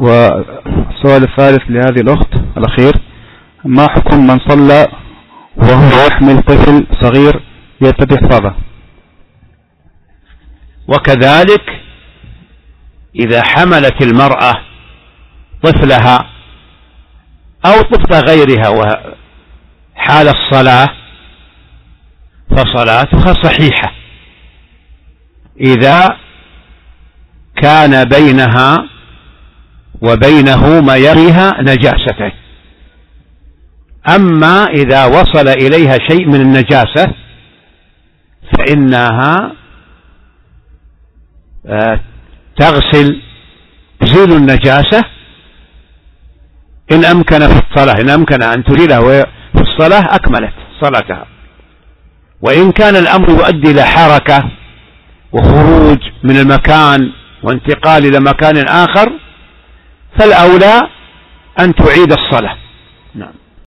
والسؤال الثالث لهذه الأخت الأخير: ما حكم من صلى وهو يحمل طفل صغير يرتدي حفاظة؟ وكذلك إذا حملت المرأة طفلها أو طفل غيرها وحال الصلاة فصلاتها صحيحة إذا كان بينها وبينه ما يريها نجاسته. أما إذا وصل إليها شيء من النجاسة فإنها تغسل تزيل النجاسة إن أمكن في الصلاة، إن أمكن أن تزيله في الصلاة أكملت صلاتها. وإن كان الأمر يؤدي إلى حركة وخروج من المكان وانتقال إلى مكان آخر فالأولى أن تعيد الصلاة. نعم.